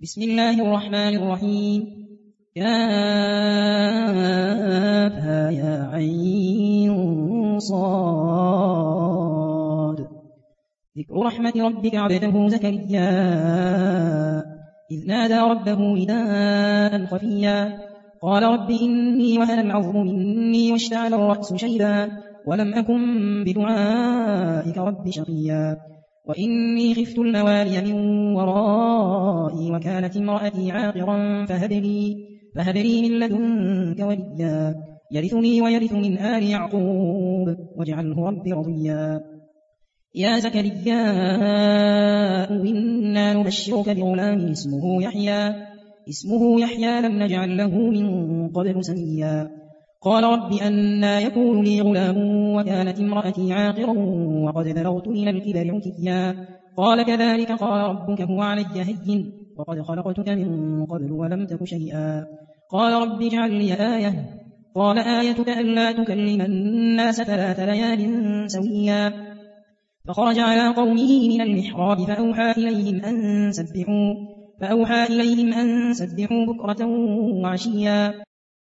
بسم الله الرحمن الرحيم. كافها يا عين صاد. ذكر رحمة ربك عبده زكريا إذ نادى ربه نداء خفيا قال رب إني وهن العظم مني واشتعل الرأس شيبا ولم أكن بدعائك رب شقيا وإني خفت الموالي من ورائي وكانت امرأتي عاقرا فهب لي من لدنك وليا يرثني ويرث من آل يعقوب واجعله رب رضيا يا زكريا إنا نبشرك بغلام اسمه يحيى لم نجعل له من قبل سميا قال رب أنى يكون لي غلام وكانت امرأتي عاقرا وقد بلغت من الكبر عتيا قال كذلك قال ربك هو علي هين وقد خلقتك من قبل ولم تك شيئا قال رب اجعل لي آية قال آيتك ألا تكلم الناس 3 ليال سويا فخرج على قومه من المحراب فأوحى إليهم أن سبحوا بكرة وعشيا